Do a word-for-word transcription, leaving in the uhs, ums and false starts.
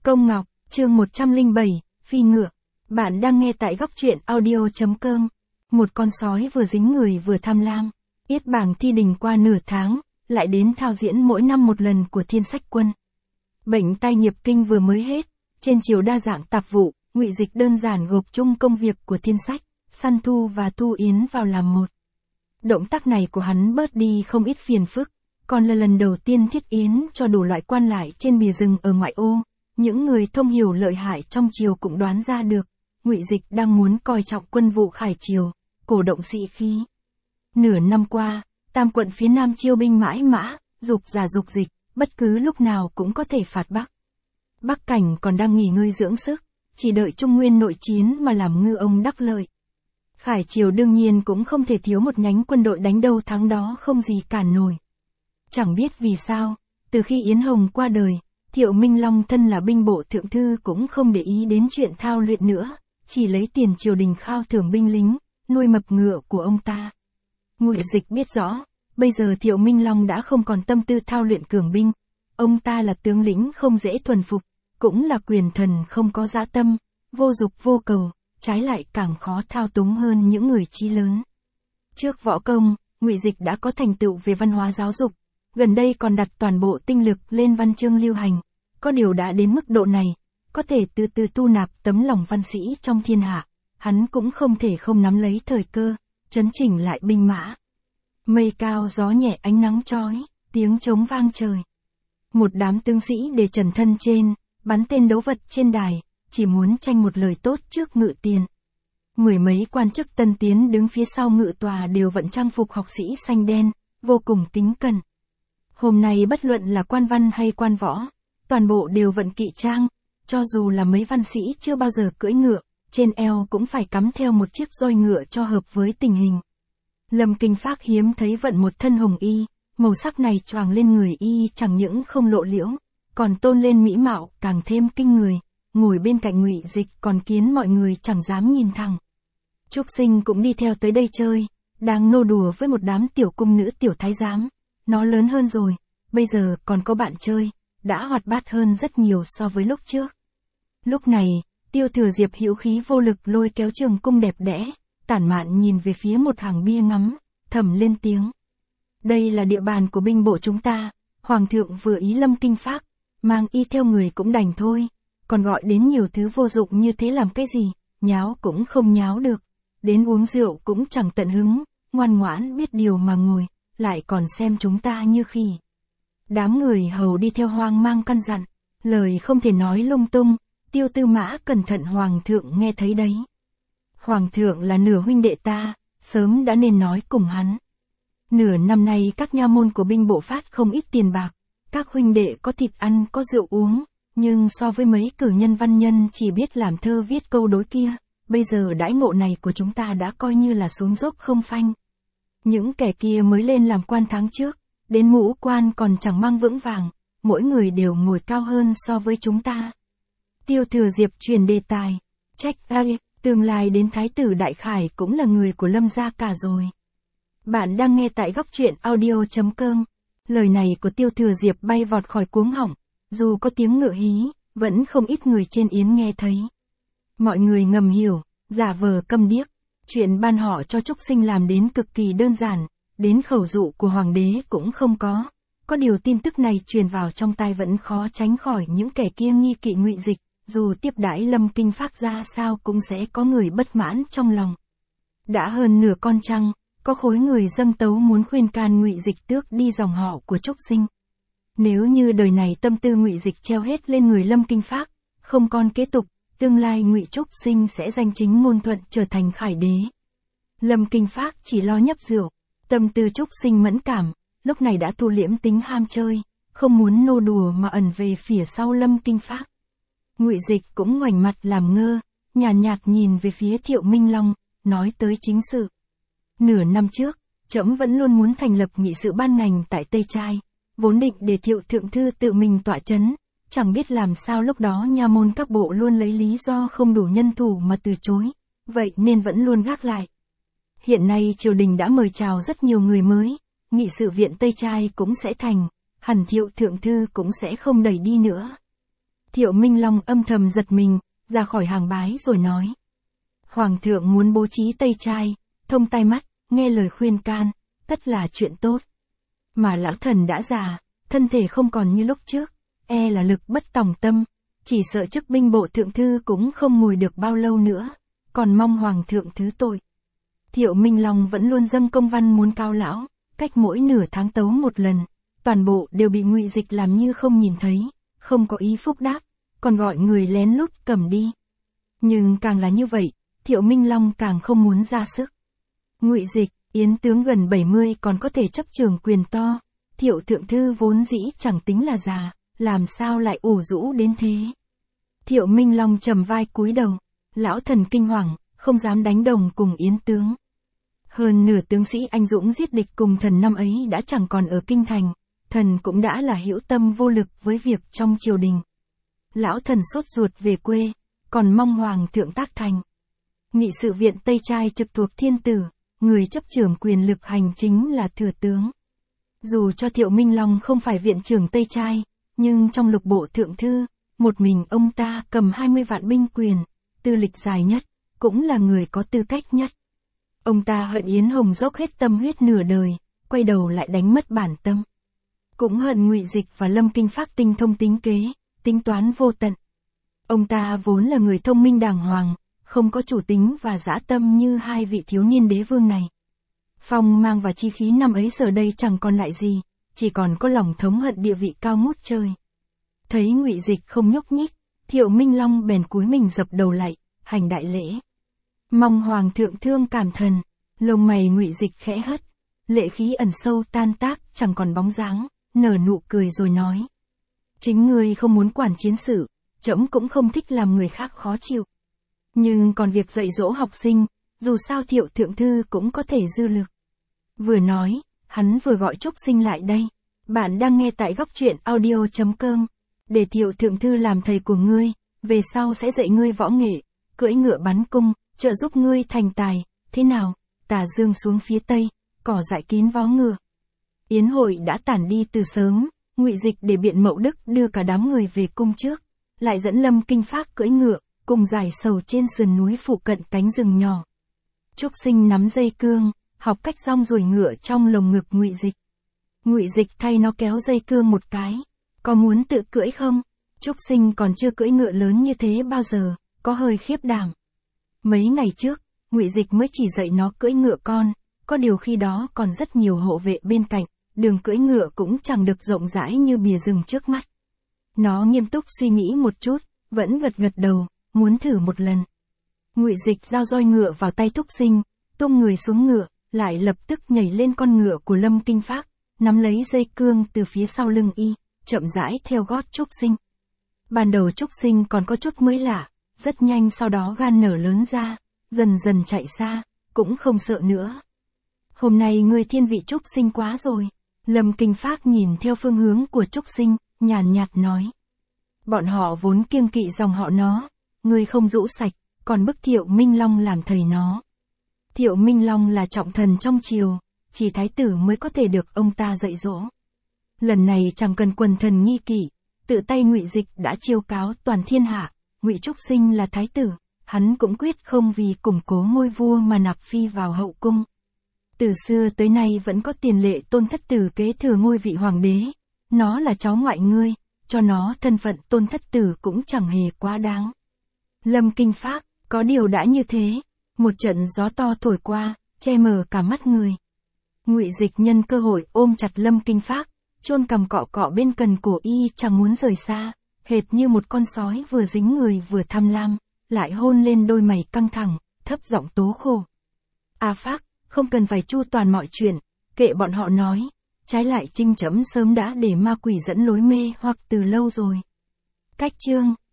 Công Ngọc, chương một trăm lẻ bảy, Phi ngựa. Bạn đang nghe tại góc truyện audio.com. Một con sói vừa dính người vừa tham lam. Yết bảng thi đình qua nửa tháng, lại đến thao diễn mỗi năm một lần của Thiên Sách Quân. Bệnh tai nghiệp kinh vừa mới hết, trên chiều đa dạng tạp vụ, Ngụy Dịch đơn giản gộp chung công việc của Thiên Sách, Săn Thu và Thu Yến vào làm một. Động tác này của hắn bớt đi không ít phiền phức, còn là lần đầu tiên thiết yến cho đủ loại quan lại trên bìa rừng ở ngoại ô. Những người thông hiểu lợi hại trong triều cũng đoán ra được, Ngụy Dịch đang muốn coi trọng quân vụ khải triều, cổ động sĩ khí. Nửa năm qua, tam quận phía Nam chiêu binh mãi mã, dục giả dục dịch, bất cứ lúc nào cũng có thể phạt Bắc. Bắc Cảnh còn đang nghỉ ngơi dưỡng sức, chỉ đợi Trung Nguyên nội chiến mà làm ngư ông đắc lợi. Khải triều đương nhiên cũng không thể thiếu một nhánh quân đội đánh đâu thắng đó không gì cản nổi. Chẳng biết vì sao, từ khi Yến Hồng qua đời, Thiệu Minh Long thân là binh bộ thượng thư cũng không để ý đến chuyện thao luyện nữa, chỉ lấy tiền triều đình khao thưởng binh lính, nuôi mập ngựa của ông ta. Ngụy Dịch biết rõ, bây giờ Thiệu Minh Long đã không còn tâm tư thao luyện cường binh, ông ta là tướng lĩnh không dễ thuần phục, cũng là quyền thần không có dã tâm, vô dục vô cầu, trái lại càng khó thao túng hơn những người chí lớn. Trước võ công, Ngụy Dịch đã có thành tựu về văn hóa giáo dục, gần đây còn đặt toàn bộ tinh lực lên văn chương lưu hành, có điều đã đến mức độ này, có thể từ từ tu nạp tấm lòng văn sĩ trong thiên hạ, hắn cũng không thể không nắm lấy thời cơ, chấn chỉnh lại binh mã. Mây cao gió nhẹ ánh nắng chói, tiếng trống vang trời. Một đám tướng sĩ để trần thân trên, bắn tên đấu vật trên đài, chỉ muốn tranh một lời tốt trước ngự tiền. Mười mấy quan chức tân tiến đứng phía sau ngự tòa đều vận trang phục học sĩ xanh đen, vô cùng kính cẩn. Hôm nay bất luận là quan văn hay quan võ, toàn bộ đều vận kỵ trang, cho dù là mấy văn sĩ chưa bao giờ cưỡi ngựa, trên eo cũng phải cắm theo một chiếc roi ngựa cho hợp với tình hình. Lâm Kinh Phác hiếm thấy vận một thân hồng y, màu sắc này choàng lên người y chẳng những không lộ liễu, còn tôn lên mỹ mạo càng thêm kinh người, ngồi bên cạnh Ngụy Dịch còn khiến mọi người chẳng dám nhìn thẳng. Trúc Sinh cũng đi theo tới đây chơi, đang nô đùa với một đám tiểu cung nữ tiểu thái giám. Nó lớn hơn rồi, bây giờ còn có bạn chơi, đã hoạt bát hơn rất nhiều so với lúc trước. Lúc này, Tiêu Thừa Diệp hữu khí vô lực lôi kéo trường cung đẹp đẽ, tản mạn nhìn về phía một hàng bia ngắm, thầm lên tiếng. Đây là địa bàn của binh bộ chúng ta, Hoàng thượng vừa ý Lâm Kinh Phác, mang y theo người cũng đành thôi, còn gọi đến nhiều thứ vô dụng như thế làm cái gì, nháo cũng không nháo được, đến uống rượu cũng chẳng tận hứng, ngoan ngoãn biết điều mà ngồi. Lại còn xem chúng ta như khỉ. Đám người hầu đi theo hoang mang căn dặn, lời không thể nói lung tung, Tiêu Tư Mã cẩn thận Hoàng thượng nghe thấy đấy. Hoàng thượng là nửa huynh đệ ta, sớm đã nên nói cùng hắn. Nửa năm nay các nha môn của binh bộ phát không ít tiền bạc, các huynh đệ có thịt ăn có rượu uống, nhưng so với mấy cử nhân văn nhân chỉ biết làm thơ viết câu đối kia, bây giờ đãi ngộ này của chúng ta đã coi như là xuống dốc không phanh. Những kẻ kia mới lên làm quan tháng trước, đến mũ quan còn chẳng mang vững vàng, mỗi người đều ngồi cao hơn so với chúng ta. Tiêu Thừa Diệp truyền đề tài, trách ai, tương lai đến Thái tử Đại Khải cũng là người của Lâm gia cả rồi. Bạn đang nghe tại góc truyện audio.com, lời này của Tiêu Thừa Diệp bay vọt khỏi cuống họng, dù có tiếng ngựa hí, vẫn không ít người trên yến nghe thấy. Mọi người ngầm hiểu, giả vờ câm điếc. Chuyện ban họ cho Trúc Sinh làm đến cực kỳ đơn giản, đến khẩu dụ của hoàng đế cũng không có. Có điều tin tức này truyền vào trong tai vẫn khó tránh khỏi những kẻ kia nghi kỵ Ngụy Dịch, dù tiếp đãi Lâm Kinh Phác ra sao cũng sẽ có người bất mãn trong lòng. Đã hơn nửa con trăng, có khối người dâng tấu muốn khuyên can Ngụy Dịch tước đi dòng họ của Trúc Sinh. Nếu như đời này tâm tư Ngụy Dịch treo hết lên người Lâm Kinh Phác, không còn kế tục, tương lai Ngụy Trúc Sinh sẽ danh chính ngôn thuận trở thành khải đế. Lâm Kinh Phác chỉ lo nhấp rượu, tâm tư Trúc Sinh mẫn cảm, lúc này đã thu liễm tính ham chơi, không muốn nô đùa mà ẩn về phía sau Lâm Kinh Phác. Ngụy Dịch cũng ngoảnh mặt làm ngơ, nhàn nhạt, nhạt nhìn về phía Thiệu Minh Long, nói tới chính sự. Nửa năm trước, trẫm vẫn luôn muốn thành lập nghị sự ban ngành tại Tây Trai, vốn định để Thiệu thượng thư tự mình tọa chấn. Chẳng biết làm sao lúc đó nha môn các bộ luôn lấy lý do không đủ nhân thủ mà từ chối, vậy nên vẫn luôn gác lại. Hiện nay triều đình đã mời chào rất nhiều người mới, nghị sự viện Tây Trai cũng sẽ thành, hẳn Thiệu thượng thư cũng sẽ không đẩy đi nữa. Thiệu Minh Long âm thầm giật mình, ra khỏi hàng bái rồi nói. Hoàng thượng muốn bố trí Tây Trai, thông tai mắt, nghe lời khuyên can, tất là chuyện tốt. Mà lão thần đã già, thân thể không còn như lúc trước, e là lực bất tòng tâm, chỉ sợ chức binh bộ thượng thư cũng không ngồi được bao lâu nữa, còn mong hoàng thượng thứ tội. Thiệu Minh Long vẫn luôn dâng công văn muốn cao lão, cách mỗi nửa tháng tấu một lần, toàn bộ đều bị Ngụy Dịch làm như không nhìn thấy, không có ý phúc đáp, còn gọi người lén lút cầm đi. Nhưng càng là như vậy, Thiệu Minh Long càng không muốn ra sức. Ngụy Dịch, Yến tướng gần bảy mươi còn có thể chấp trường quyền to, Thiệu thượng thư vốn dĩ chẳng tính là già, làm sao lại ủ rũ đến thế. Thiệu Minh Long trầm vai cúi đầu, lão thần kinh hoàng, không dám đánh đồng cùng Yến tướng. Hơn nửa tướng sĩ anh dũng giết địch cùng thần năm ấy đã chẳng còn ở kinh thành, thần cũng đã là hữu tâm vô lực với việc trong triều đình. Lão thần sốt ruột về quê, còn mong hoàng thượng tác thành. Nghị sự viện Tây Trai trực thuộc thiên tử, người chấp trưởng quyền lực hành chính là thừa tướng. Dù cho Thiệu Minh Long không phải viện trưởng Tây Trai, nhưng trong lục bộ thượng thư, một mình ông ta cầm hai mươi vạn binh quyền, tư lịch dài nhất, cũng là người có tư cách nhất. Ông ta hận Yến Hồng dốc hết tâm huyết nửa đời, quay đầu lại đánh mất bản tâm. Cũng hận Ngụy Dịch và Lâm Kinh Phác tinh thông tính kế, tính toán vô tận. Ông ta vốn là người thông minh đàng hoàng, không có chủ tính và dã tâm như hai vị thiếu niên đế vương này. Phong mang và chi khí năm ấy giờ đây chẳng còn lại gì, chỉ còn có lòng thống hận địa vị cao ngút trời. Thấy Ngụy Dịch không nhúc nhích, Thiệu Minh Long bèn cúi mình dập đầu lại, hành đại lễ. Mong hoàng thượng thương cảm thần, lông mày Ngụy Dịch khẽ hất, lệ khí ẩn sâu tan tác, chẳng còn bóng dáng, nở nụ cười rồi nói. Chính ngươi không muốn quản chiến sự, trẫm cũng không thích làm người khác khó chịu. Nhưng còn việc dạy dỗ học sinh, dù sao Thiệu thượng thư cũng có thể dư lực. Vừa nói, hắn vừa gọi Trúc Sinh lại đây. Bạn đang nghe tại góc truyện audio chấm com. Để Thiệu thượng thư làm thầy của ngươi, về sau sẽ dạy ngươi võ nghệ, cưỡi ngựa bắn cung, trợ giúp ngươi thành tài, thế nào? Tà dương xuống phía tây, cỏ dại kín vó ngựa. Yến hội đã tản đi từ sớm, Ngụy Dịch để Biện Mậu Đức đưa cả đám người về cung trước, lại dẫn Lâm Kinh Phác cưỡi ngựa, cùng giải sầu trên sườn núi phụ cận cánh rừng nhỏ. Trúc Sinh nắm dây cương, học cách rong ruổi ngựa trong lồng ngực Ngụy Dịch. Ngụy Dịch thay nó kéo dây cương một cái. Có muốn tự cưỡi không? Trúc Sinh còn chưa cưỡi ngựa lớn như thế bao giờ, có hơi khiếp đảm. Mấy ngày trước, Ngụy Dịch mới chỉ dạy nó cưỡi ngựa con, có điều khi đó còn rất nhiều hộ vệ bên cạnh, đường cưỡi ngựa cũng chẳng được rộng rãi như bìa rừng trước mắt. Nó nghiêm túc suy nghĩ một chút, vẫn gật gật đầu, muốn thử một lần. Ngụy Dịch giao roi ngựa vào tay Trúc Sinh, tung người xuống ngựa, lại lập tức nhảy lên con ngựa của Lâm Kinh Phác, nắm lấy dây cương từ phía sau lưng y, chậm rãi theo gót Trúc Sinh. Ban đầu Trúc Sinh còn có chút mới lạ, rất nhanh sau đó gan nở lớn ra, dần dần chạy xa, cũng không sợ nữa. Hôm nay ngươi thiên vị Trúc Sinh quá rồi. Lâm Kinh Phác nhìn theo phương hướng của Trúc Sinh, nhàn nhạt nói. Bọn họ vốn kiêng kỵ dòng họ nó, ngươi không rũ sạch, còn bức Thiệu Minh Long làm thầy nó. Thiệu Minh Long là trọng thần trong triều, chỉ thái tử mới có thể được ông ta dạy dỗ. Lần này chẳng cần quần thần nghi kỵ, tự tay Ngụy Dịch đã chiêu cáo toàn thiên hạ, Ngụy Trúc Sinh là thái tử, hắn cũng quyết không vì củng cố ngôi vua mà nạp phi vào hậu cung. Từ xưa tới nay vẫn có tiền lệ tôn thất tử kế thừa ngôi vị hoàng đế, nó là cháu ngoại ngươi, cho nó thân phận tôn thất tử cũng chẳng hề quá đáng. Lâm Kinh Phác, có điều đã như thế, một trận gió to thổi qua, che mờ cả mắt người. Ngụy Dịch nhân cơ hội ôm chặt Lâm Kinh Phác, chôn cằm cọ cọ bên cần cổ y, chẳng muốn rời xa, hệt như một con sói vừa dính người vừa tham lam, lại hôn lên đôi mày căng thẳng, thấp giọng tố khổ. A Phác, không cần phải chu toàn mọi chuyện, kệ bọn họ nói, trái lại trinh trẫm sớm đã để ma quỷ dẫn lối mê hoặc từ lâu rồi. Cách chương